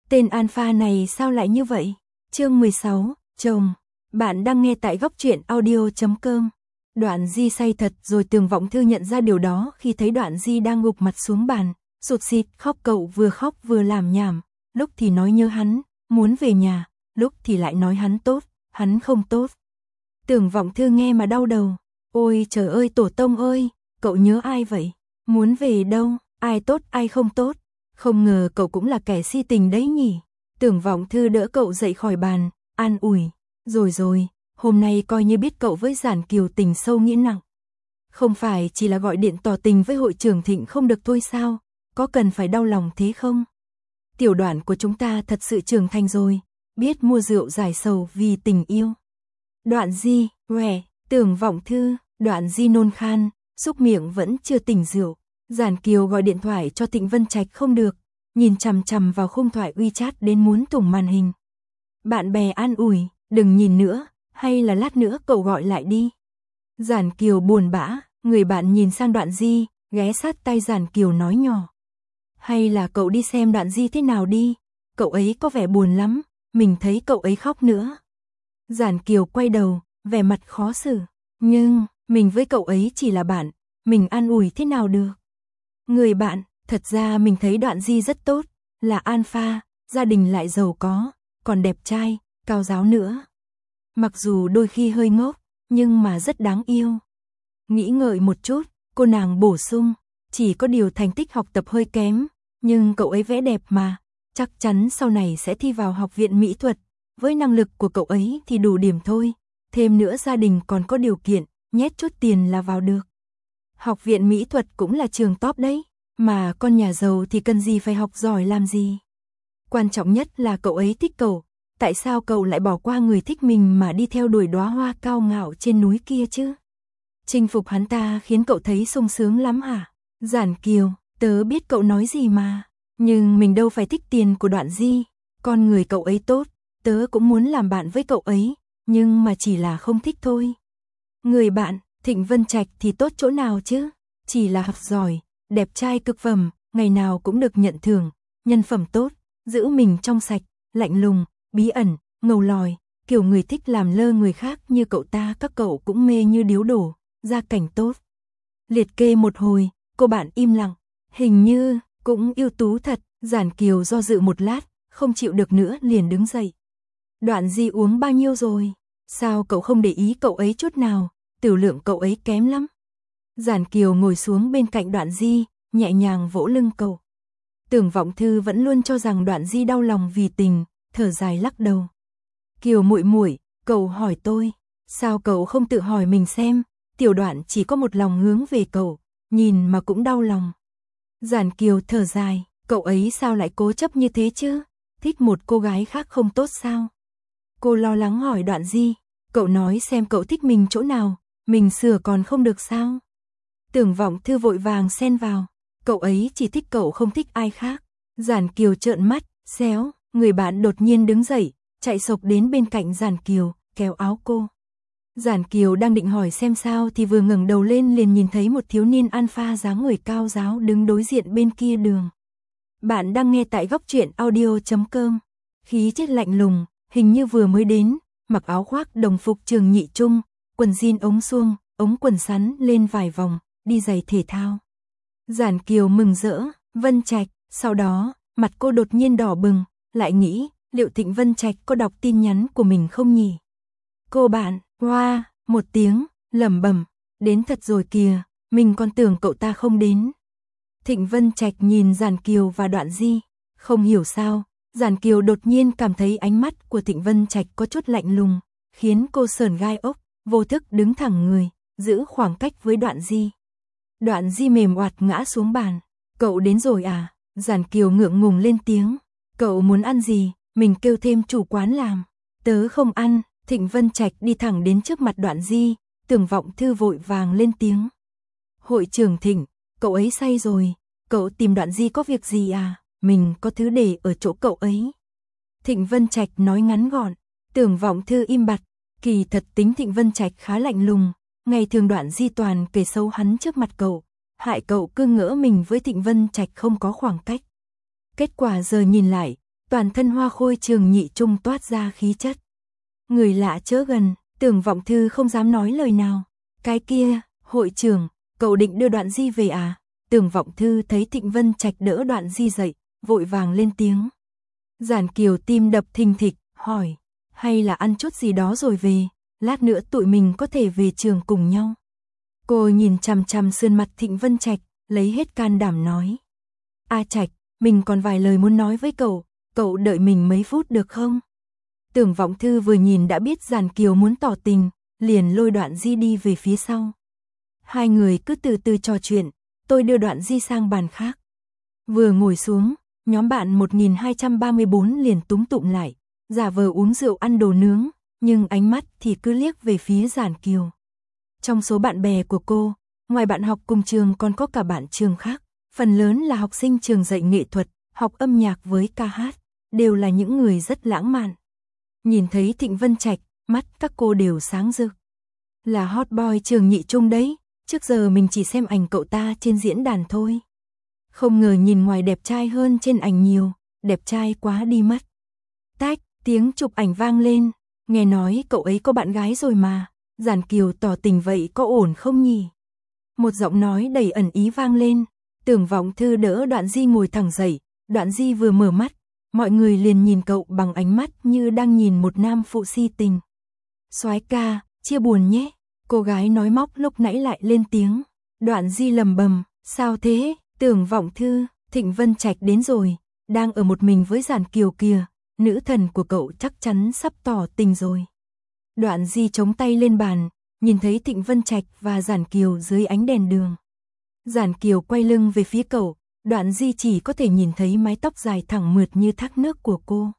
Tên alpha này sao lại như vậy? Chương 16, chồng. Bạn đang nghe tại góc truyện audio.com. Đoạn Di say thật rồi. Tường Vọng Thư nhận ra điều đó khi thấy Đoạn Di đang gục mặt xuống bàn, sụt sịt khóc. Cậu vừa khóc vừa làm nhảm, lúc thì nói nhớ hắn, muốn về nhà, lúc thì lại nói hắn tốt, hắn không tốt. Tường Vọng Thư nghe mà đau đầu. Ôi trời ơi tổ tông ơi, cậu nhớ ai vậy? Muốn về đâu? Ai tốt ai không tốt? Không ngờ cậu cũng là kẻ si tình đấy nhỉ. Tường Vọng Thư đỡ cậu dậy khỏi bàn, an ủi. Rồi, hôm nay coi như biết cậu với Giản Kiều tình sâu nghĩa nặng. Không phải chỉ là gọi điện tỏ tình với hội trưởng Thịnh không được thôi sao? Có cần phải đau lòng thế không? Tiểu Đoạn của chúng ta thật sự trưởng thành rồi, biết mua rượu giải sầu vì tình yêu. Đoạn Di, Tường Vọng Thư, Đoạn Di nôn khan, xúc miệng vẫn chưa tỉnh rượu. Giản Kiều gọi điện thoại cho Thịnh Vân Trạch không được, nhìn chằm chằm vào khung thoại WeChat đến muốn thủng màn hình. Bạn bè an ủi, đừng nhìn nữa, hay là lát nữa cậu gọi lại đi. Giản Kiều buồn bã, người bạn nhìn sang Đoạn Di, ghé sát tai Giản Kiều nói nhỏ. Hay là cậu đi xem Đoạn Di thế nào đi, cậu ấy có vẻ buồn lắm, mình thấy cậu ấy khóc nữa. Giản Kiều quay đầu, vẻ mặt khó xử, nhưng mình với cậu ấy chỉ là bạn, mình an ủi thế nào được. Người bạn, thật ra mình thấy Đoạn Di rất tốt, là alpha, gia đình lại giàu có, còn đẹp trai, cao ráo nữa. Mặc dù đôi khi hơi ngốc, nhưng mà rất đáng yêu. Nghĩ ngợi một chút, cô nàng bổ sung, chỉ có điều thành tích học tập hơi kém, nhưng cậu ấy vẽ đẹp mà, chắc chắn sau này sẽ thi vào học viện mỹ thuật, với năng lực của cậu ấy thì đủ điểm thôi, thêm nữa gia đình còn có điều kiện, nhét chút tiền là vào được. Học viện mỹ thuật cũng là trường top đấy, mà con nhà giàu thì cần gì phải học giỏi làm gì. Quan trọng nhất là cậu ấy thích cậu, tại sao cậu lại bỏ qua người thích mình mà đi theo đuổi đóa hoa cao ngạo trên núi kia chứ? Chinh phục hắn ta khiến cậu thấy sung sướng lắm hả? Giản Kiều, tớ biết cậu nói gì mà, nhưng mình đâu phải thích tiền của Đoạn Di, con người cậu ấy tốt, tớ cũng muốn làm bạn với cậu ấy, nhưng mà chỉ là không thích thôi. Người bạn, Thịnh Vân Trạch thì tốt chỗ nào chứ? Chỉ là học giỏi, đẹp trai cực phẩm, ngày nào cũng được nhận thưởng, nhân phẩm tốt, giữ mình trong sạch, lạnh lùng, bí ẩn, ngầu lòi, kiểu người thích làm lơ người khác như cậu ta các cậu cũng mê như điếu đổ, gia cảnh tốt. Liệt kê một hồi, cô bạn im lặng, hình như cũng ưu tú thật. Giản Kiều do dự một lát, không chịu được nữa liền đứng dậy. Đoạn Di uống bao nhiêu rồi? Sao cậu không để ý cậu ấy chút nào? Tiểu lượng cậu ấy kém lắm. Giản Kiều ngồi xuống bên cạnh Đoạn Di, nhẹ nhàng vỗ lưng cậu. Tưởng Vọng Thư vẫn luôn cho rằng Đoạn Di đau lòng vì tình, thở dài lắc đầu. Kiều muội muội, cậu hỏi tôi, sao cậu không tự hỏi mình xem? Tiểu Đoạn chỉ có một lòng hướng về cậu, nhìn mà cũng đau lòng. Giản Kiều thở dài, cậu ấy sao lại cố chấp như thế chứ? Thích một cô gái khác không tốt sao? Cô lo lắng hỏi Đoạn Di, cậu nói xem cậu thích mình chỗ nào, mình sửa còn không được sao? Tưởng Vọng Thư vội vàng xen vào, cậu ấy chỉ thích cậu không thích ai khác. Giản Kiều trợn mắt, xéo, người bạn đột nhiên đứng dậy, chạy sộc đến bên cạnh Giản Kiều, kéo áo cô. Giản Kiều đang định hỏi xem sao thì vừa ngẩng đầu lên liền nhìn thấy một thiếu niên alpha dáng người cao ráo đứng đối diện bên kia đường. Bạn đang nghe tại góc truyện audio.com. Khí chất lạnh lùng, hình như vừa mới đến, mặc áo khoác đồng phục trường nhị trung, quần jean ống suông, ống quần sắn lên vài vòng, đi giày thể thao. Giản Kiều mừng rỡ, Vân Trạch, sau đó, mặt cô đột nhiên đỏ bừng, lại nghĩ, liệu Thịnh Vân Trạch có đọc tin nhắn của mình không nhỉ? Cô bạn, hoa, một tiếng, lẩm bẩm, đến thật rồi kìa, mình còn tưởng cậu ta không đến. Thịnh Vân Trạch nhìn Giản Kiều và Đoạn Di, không hiểu sao, Giản Kiều đột nhiên cảm thấy ánh mắt của Thịnh Vân Trạch có chút lạnh lùng, khiến cô sởn gai ốc, vô thức đứng thẳng người, giữ khoảng cách với Đoạn Di. Đoạn Di mềm oạt ngã xuống bàn, cậu đến rồi à? Giản Kiều ngượng ngùng lên tiếng, cậu muốn ăn gì, mình kêu thêm chủ quán làm. Tớ không ăn. Thịnh Vân Trạch đi thẳng đến trước mặt Đoạn Di, Tưởng Vọng Thư vội vàng lên tiếng. Hội trưởng Thịnh, cậu ấy say rồi, cậu tìm Đoạn Di có việc gì à? Mình có thứ để ở chỗ cậu ấy. Thịnh Vân Trạch nói ngắn gọn. Tưởng Vọng Thư im bặt, kỳ thật tính Thịnh Vân Trạch khá lạnh lùng, ngày thường Đoạn Di toàn kể xấu hắn trước mặt cậu, hại cậu cứ ngỡ mình với Thịnh Vân Trạch không có khoảng cách. Kết quả giờ nhìn lại, toàn thân hoa khôi Trường Nhị Trung toát ra khí chất. Người lạ chớ gần, Tưởng Vọng Thư không dám nói lời nào. Cái kia, hội trưởng, cậu định đưa Đoạn Di về à? Tưởng Vọng Thư thấy Thịnh Vân Trạch đỡ Đoạn Di dậy, vội vàng lên tiếng. Giản Kiều tim đập thình thịch, hỏi, hay là ăn chút gì đó rồi về, lát nữa tụi mình có thể về trường cùng nhau. Cô nhìn chằm chằm sườn mặt Thịnh Vân Trạch, lấy hết can đảm nói. A Trạch, mình còn vài lời muốn nói với cậu đợi mình mấy phút được không? Tưởng Vọng Thư vừa nhìn đã biết Giản Kiều muốn tỏ tình, liền lôi Đoạn Di đi về phía sau. Hai người cứ từ từ trò chuyện, tôi đưa Đoạn Di sang bàn khác. Vừa ngồi xuống, nhóm bạn 1234 liền túm tụm lại, giả vờ uống rượu ăn đồ nướng, nhưng ánh mắt thì cứ liếc về phía Giản Kiều. Trong số bạn bè của cô, ngoài bạn học cùng trường còn có cả bạn trường khác, phần lớn là học sinh trường dạy nghệ thuật, học âm nhạc với ca hát, đều là những người rất lãng mạn. Nhìn thấy Thịnh Vân Trạch, mắt các cô đều sáng rực. Là hot boy Trường Nhị Trung đấy, trước giờ mình chỉ xem ảnh cậu ta trên diễn đàn thôi. Không ngờ nhìn ngoài đẹp trai hơn trên ảnh nhiều, đẹp trai quá đi mất. Tách, tiếng chụp ảnh vang lên, nghe nói cậu ấy có bạn gái rồi mà, Giản Kiều tỏ tình vậy có ổn không nhỉ? Một giọng nói đầy ẩn ý vang lên, Tưởng Vọng Thư đỡ Đoạn Di ngồi thẳng dậy, Đoạn Di vừa mở mắt, mọi người liền nhìn cậu bằng ánh mắt như đang nhìn một nam phụ si tình. Soái ca, chia buồn nhé, cô gái nói móc lúc nãy lại lên tiếng. Đoạn Di lầm bầm, sao thế? Tưởng Vọng Thư, Thịnh Vân Trạch đến rồi, đang ở một mình với Giản Kiều kìa, nữ thần của cậu chắc chắn sắp tỏ tình rồi. Đoạn Di chống tay lên bàn, nhìn thấy Thịnh Vân Trạch và Giản Kiều dưới ánh đèn đường. Giản Kiều quay lưng về phía cậu, Đoạn Di chỉ có thể nhìn thấy mái tóc dài thẳng mượt như thác nước của cô.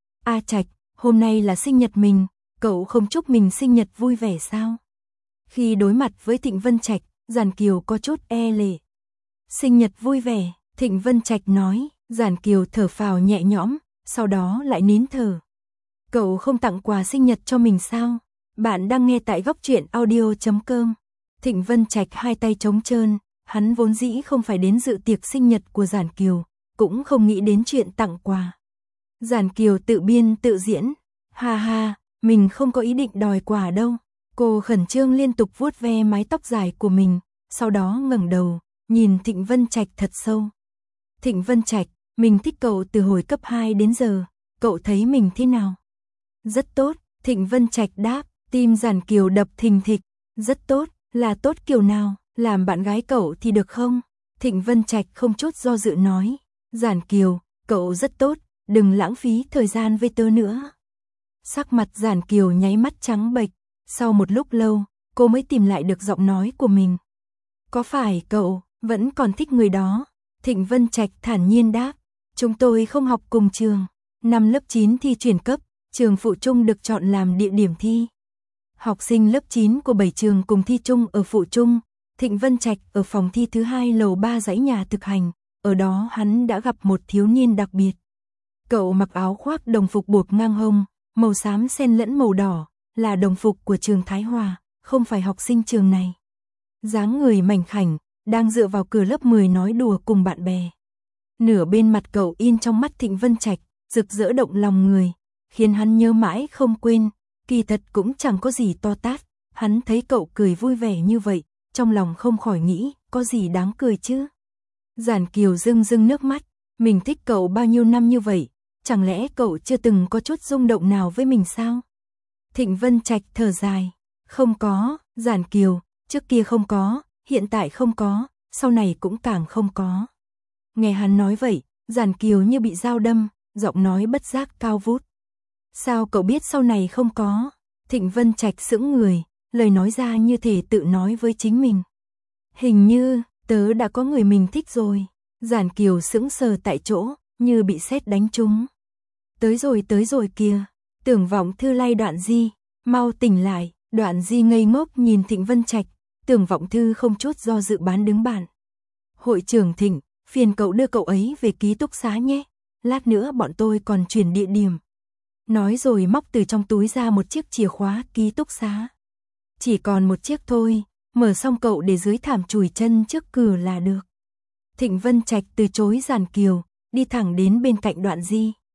A Trạch, hôm nay là sinh nhật mình, cậu không chúc mình sinh nhật vui vẻ sao? Khi đối mặt với Thịnh Vân Trạch, Giản Kiều có chút e lệ. Sinh nhật vui vẻ, Thịnh Vân Trạch nói, Giản Kiều thở phào nhẹ nhõm, sau đó lại nín thở. Cậu không tặng quà sinh nhật cho mình sao? Bạn đang nghe tại góc truyện audio.com. Thịnh Vân Trạch hai tay trống trơn, hắn vốn dĩ không phải đến dự tiệc sinh nhật của Giản Kiều, cũng không nghĩ đến chuyện tặng quà. Giản Kiều tự biên tự diễn, ha ha, mình không có ý định đòi quà đâu. Cô khẩn trương liên tục vuốt ve mái tóc dài của mình, sau đó ngẩng đầu, nhìn Thịnh Vân Trạch thật sâu. Thịnh Vân Trạch, mình thích cậu từ hồi cấp 2 đến giờ, cậu thấy mình thế nào? Rất tốt, Thịnh Vân Trạch đáp, tim Giản Kiều đập thình thịch, rất tốt, là tốt kiểu nào, làm bạn gái cậu thì được không? Thịnh Vân Trạch không chút do dự nói, Giản Kiều, cậu rất tốt, đừng lãng phí thời gian với tớ nữa. Sắc mặt Giản Kiều nháy mắt trắng bệch, sau một lúc lâu, cô mới tìm lại được giọng nói của mình. Có phải cậu vẫn còn thích người đó? Thịnh Vân Trạch thản nhiên đáp, chúng tôi không học cùng trường, năm lớp 9 thi chuyển cấp, trường Phụ Trung được chọn làm địa điểm thi. Học sinh lớp 9 của 7 trường cùng thi chung ở Phụ Trung, Thịnh Vân Trạch ở phòng thi thứ 2 lầu 3 dãy nhà thực hành, ở đó hắn đã gặp một thiếu niên đặc biệt. Cậu mặc áo khoác đồng phục buộc ngang hông, màu xám xen lẫn màu đỏ, là đồng phục của trường Thái Hòa, không phải học sinh trường này. Dáng người mảnh khảnh, đang dựa vào cửa lớp 10 nói đùa cùng bạn bè. Nửa bên mặt cậu in trong mắt Thịnh Vân Trạch, rực rỡ động lòng người, khiến hắn nhớ mãi không quên, kỳ thật cũng chẳng có gì to tát, hắn thấy cậu cười vui vẻ như vậy, trong lòng không khỏi nghĩ, có gì đáng cười chứ. Giản Kiều rưng rưng nước mắt, mình thích cậu bao nhiêu năm như vậy, chẳng lẽ cậu chưa từng có chút rung động nào với mình sao? Thịnh Vân Trạch thở dài, không có, Giản Kiều, trước kia không có, hiện tại không có, sau này cũng càng không có. Nghe hắn nói vậy, Giản Kiều như bị dao đâm, giọng nói bất giác cao vút. Sao cậu biết sau này không có? Thịnh Vân Trạch sững người, lời nói ra như thể tự nói với chính mình. Hình như, tớ đã có người mình thích rồi. Giản Kiều sững sờ tại chỗ, như bị sét đánh trúng. Tới rồi kìa. Tưởng Vọng Thư lay Đoạn Di, mau tỉnh lại. Đoạn Di ngây ngốc nhìn Thịnh Vân Trạch, Tưởng Vọng Thư không chút do dự bán đứng bạn. Hội trưởng Thịnh, phiền cậu đưa cậu ấy về ký túc xá nhé, lát nữa bọn tôi còn chuyển địa điểm. Nói rồi móc từ trong túi ra một chiếc chìa khóa ký túc xá. Chỉ còn một chiếc thôi, mở xong cậu để dưới thảm chùi chân trước cửa là được. Thịnh Vân Trạch từ chối Giản Kiều, đi thẳng đến bên cạnh Đoạn Di.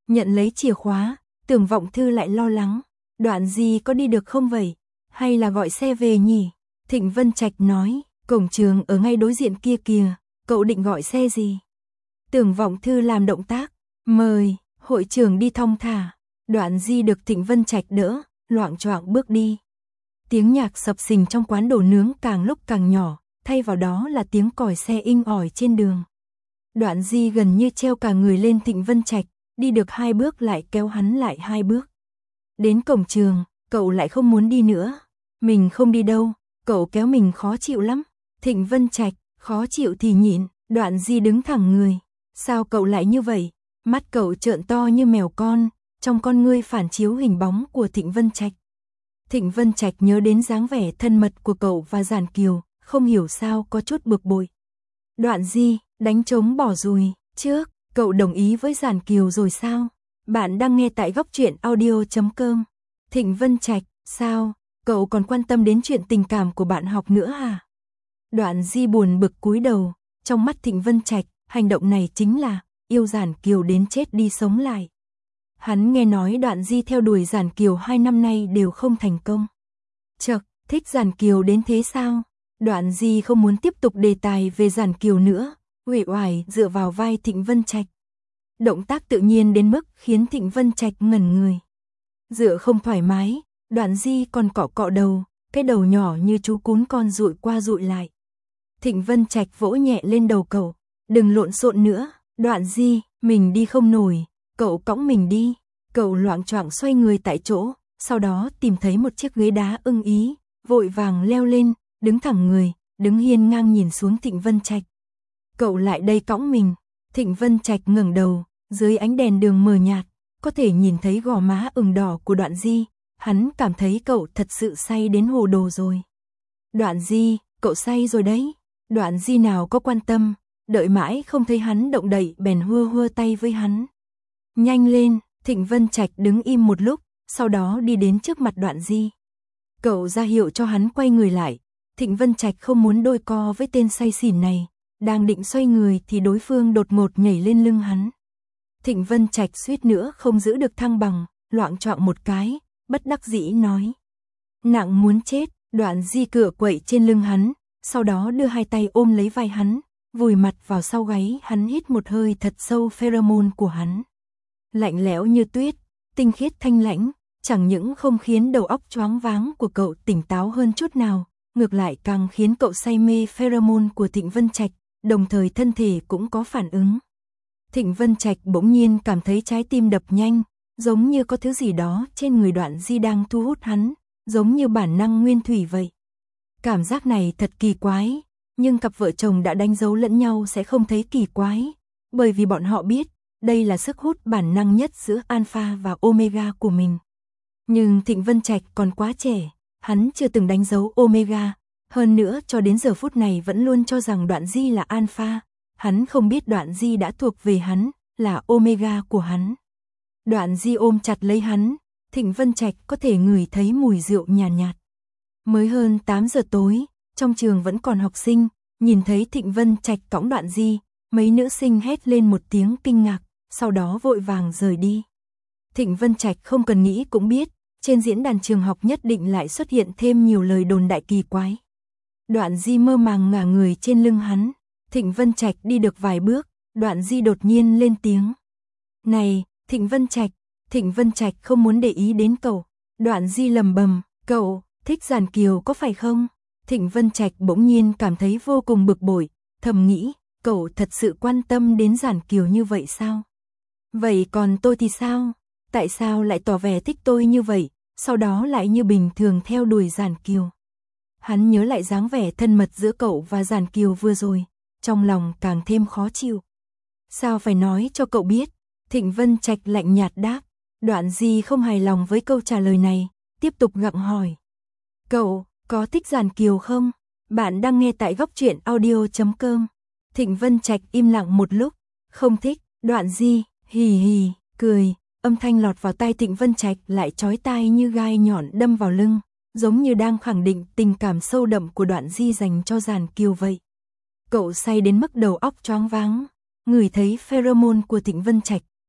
Nhận lấy chìa khóa, Tưởng Vọng Thư lại lo lắng. Đoạn Di có đi được không vậy? Hay là gọi xe về nhỉ? Thịnh Vân Trạch nói, cổng trường ở ngay đối diện kia kìa, cậu định gọi xe gì? Tưởng Vọng Thư làm động tác, mời, hội trưởng đi thong thả. Đoạn Di được Thịnh Vân Trạch đỡ, loạng choạng bước đi. Tiếng nhạc sập sình trong quán đồ nướng càng lúc càng nhỏ, thay vào đó là tiếng còi xe inh ỏi trên đường. Đoạn Di gần như treo cả người lên Thịnh Vân Trạch, đi được 2 bước lại kéo hắn lại 2 bước. Đến cổng trường, cậu lại không muốn đi nữa. Mình không đi đâu, cậu kéo mình khó chịu lắm. Thịnh Vân Trạch, khó chịu thì nhịn. Đoạn Di đứng thẳng người. Sao cậu lại như vậy? Mắt cậu trợn to như mèo con, trong con ngươi phản chiếu hình bóng của Thịnh Vân Trạch. Thịnh Vân Trạch nhớ đến dáng vẻ thân mật của cậu và Giản Kiều, không hiểu sao có chút bực bội. Đoạn Di, đánh trống bỏ dùi, trước, cậu đồng ý với Giản Kiều rồi sao? Bạn đang nghe tại góc truyện audio.com. Thịnh Vân Trạch, sao? Cậu còn quan tâm đến chuyện tình cảm của bạn học nữa à? Đoạn Di buồn bực cúi đầu, trong mắt Thịnh Vân Trạch, hành động này chính là yêu Giản Kiều đến chết đi sống lại. Hắn nghe nói Đoạn Di theo đuổi Giản Kiều 2 năm nay đều không thành công. Chậc, thích Giản Kiều đến thế sao? Đoạn Di không muốn tiếp tục đề tài về Giản Kiều nữa, uể oải dựa vào vai Thịnh Vân Trạch. Động tác tự nhiên đến mức khiến Thịnh Vân Trạch ngẩn người. Dựa không thoải mái, Đoạn Di còn cọ cọ đầu, cái đầu nhỏ như chú cún con dụi qua dụi lại. Thịnh Vân Trạch vỗ nhẹ lên đầu cậu, đừng lộn xộn nữa, Đoạn Di, mình đi không nổi, cậu cõng mình đi. Cậu loạng choạng xoay người tại chỗ, sau đó tìm thấy một chiếc ghế đá ưng ý, vội vàng leo lên, đứng thẳng người, đứng hiên ngang nhìn xuống Thịnh Vân Trạch. Cậu lại đây cõng mình. Thịnh Vân Trạch ngẩng đầu, dưới ánh đèn đường mờ nhạt, có thể nhìn thấy gò má ửng đỏ của Đoạn Di, hắn cảm thấy cậu thật sự say đến hồ đồ rồi. Đoạn Di, cậu say rồi đấy. Đoạn Di nào có quan tâm, đợi mãi không thấy hắn động đậy bèn hua tay với hắn. Nhanh lên, Thịnh Vân Trạch đứng im một lúc, sau đó đi đến trước mặt Đoạn Di. Cậu ra hiệu cho hắn quay người lại. Thịnh Vân Trạch không muốn đôi co với tên say xỉn này, đang định xoay người thì đối phương đột ngột nhảy lên lưng hắn. Thịnh Vân Trạch suýt nữa không giữ được thăng bằng, loạng choạng một cái, bất đắc dĩ nói. Nặng muốn chết. Đoạn Di cựa quậy trên lưng hắn, sau đó đưa 2 tay ôm lấy vai hắn, vùi mặt vào sau gáy hắn, hít một hơi thật sâu pheromone của hắn. Lạnh lẽo như tuyết, tinh khiết thanh lãnh, chẳng những không khiến đầu óc choáng váng của cậu tỉnh táo hơn chút nào, ngược lại càng khiến cậu say mê pheromone của Thịnh Vân Trạch, đồng thời thân thể cũng có phản ứng. Thịnh Vân Trạch bỗng nhiên cảm thấy trái tim đập nhanh, giống như có thứ gì đó trên người Đoạn Di đang thu hút hắn, giống như bản năng nguyên thủy vậy. Cảm giác này thật kỳ quái, nhưng cặp vợ chồng đã đánh dấu lẫn nhau sẽ không thấy kỳ quái, bởi vì bọn họ biết, đây là sức hút bản năng nhất giữa alpha và omega của mình. Nhưng Thịnh Vân Trạch còn quá trẻ, hắn chưa từng đánh dấu omega, hơn nữa cho đến giờ phút này vẫn luôn cho rằng Đoạn Di là alpha, hắn không biết Đoạn Di đã thuộc về hắn, là omega của hắn. Đoạn Di ôm chặt lấy hắn, Thịnh Vân Trạch có thể ngửi thấy mùi rượu nhàn nhạt. Mới hơn 8 giờ tối, trong trường vẫn còn học sinh, nhìn thấy Thịnh Vân Trạch cõng Đoạn Di, mấy nữ sinh hét lên một tiếng kinh ngạc, sau đó vội vàng rời đi. Thịnh Vân Trạch không cần nghĩ cũng biết, trên diễn đàn trường học nhất định lại xuất hiện thêm nhiều lời đồn đại kỳ quái. Đoạn Di mơ màng ngả người trên lưng hắn, Thịnh Vân Trạch đi được vài bước, Đoạn Di đột nhiên lên tiếng. Này, Thịnh Vân Trạch. Thịnh Vân Trạch không muốn để ý đến cậu. Đoạn Di lầm bầm, cậu, thích Giản Kiều có phải không? Thịnh Vân Trạch bỗng nhiên cảm thấy vô cùng bực bội, thầm nghĩ, cậu thật sự quan tâm đến Giản Kiều như vậy sao? Vậy còn tôi thì sao? Tại sao lại tỏ vẻ thích tôi như vậy, sau đó lại như bình thường theo đuổi Giản Kiều? Hắn nhớ lại dáng vẻ thân mật giữa cậu và Giản Kiều vừa rồi, trong lòng càng thêm khó chịu. Sao phải nói cho cậu biết? Thịnh Vân Trạch lạnh nhạt đáp. Đoạn Di không hài lòng với câu trả lời này, tiếp tục gặng hỏi. Cậu, có thích Giản Kiều không? Bạn đang nghe tại góc truyện audio.com. Thịnh Vân Trạch im lặng một lúc, không thích. Đoạn Di, hì hì, cười, âm thanh lọt vào tai Thịnh Vân Trạch lại chói tai như gai nhọn đâm vào lưng, giống như đang khẳng định tình cảm sâu đậm của Đoạn Di dành cho Giản Kiều vậy. Cậu say đến mức đầu óc choáng váng, ngửi thấy pheromone của Thịnh Vân Trạch,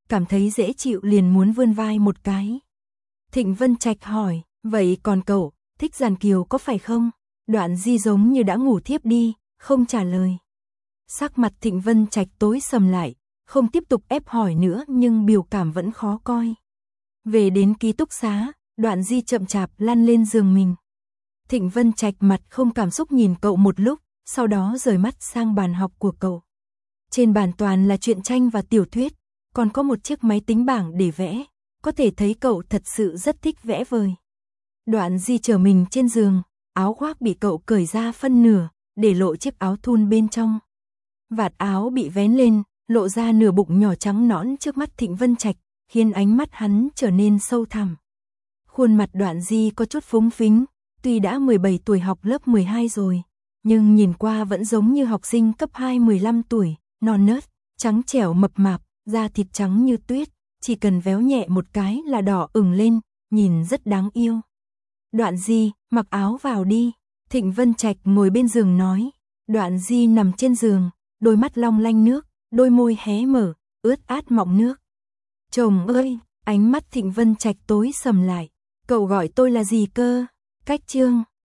cảm thấy dễ chịu liền muốn vươn vai một cái. Thịnh Vân Trạch hỏi, vậy còn cậu, thích Giản Kiều có phải không? Đoạn Di giống như đã ngủ thiếp đi, không trả lời. Sắc mặt Thịnh Vân Trạch tối sầm lại, không tiếp tục ép hỏi nữa nhưng biểu cảm vẫn khó coi. Về đến ký túc xá, Đoạn Di chậm chạp lăn lên giường mình. Thịnh Vân Trạch mặt không cảm xúc nhìn cậu một lúc, sau đó rời mắt sang bàn học của cậu. Trên bàn toàn là truyện tranh và tiểu thuyết, còn có một chiếc máy tính bảng để vẽ, có thể thấy cậu thật sự rất thích vẽ vời. Đoạn Di chờ mình trên giường, áo khoác bị cậu cởi ra phân nửa, để lộ chiếc áo thun bên trong. Vạt áo bị vén lên, lộ ra nửa bụng nhỏ trắng nõn trước mắt Thịnh Vân Trạch, khiến ánh mắt hắn trở nên sâu thẳm. Khuôn mặt Đoạn Di có chút phúng phính, tuy đã 17 tuổi học lớp 12 rồi, nhưng nhìn qua vẫn giống như học sinh cấp 2 15 tuổi, non nớt, trắng trẻo mập mạp, da thịt trắng như tuyết, chỉ cần véo nhẹ một cái là đỏ ửng lên, nhìn rất đáng yêu. Đoạn Di, mặc áo vào đi, Thịnh Vân Trạch ngồi bên giường nói. Đoạn Di nằm trên giường, đôi mắt long lanh nước, đôi môi hé mở, ướt át mọng nước. Chồng ơi, ánh mắt Thịnh Vân Trạch tối sầm lại, cậu gọi tôi là gì cơ? Cách chương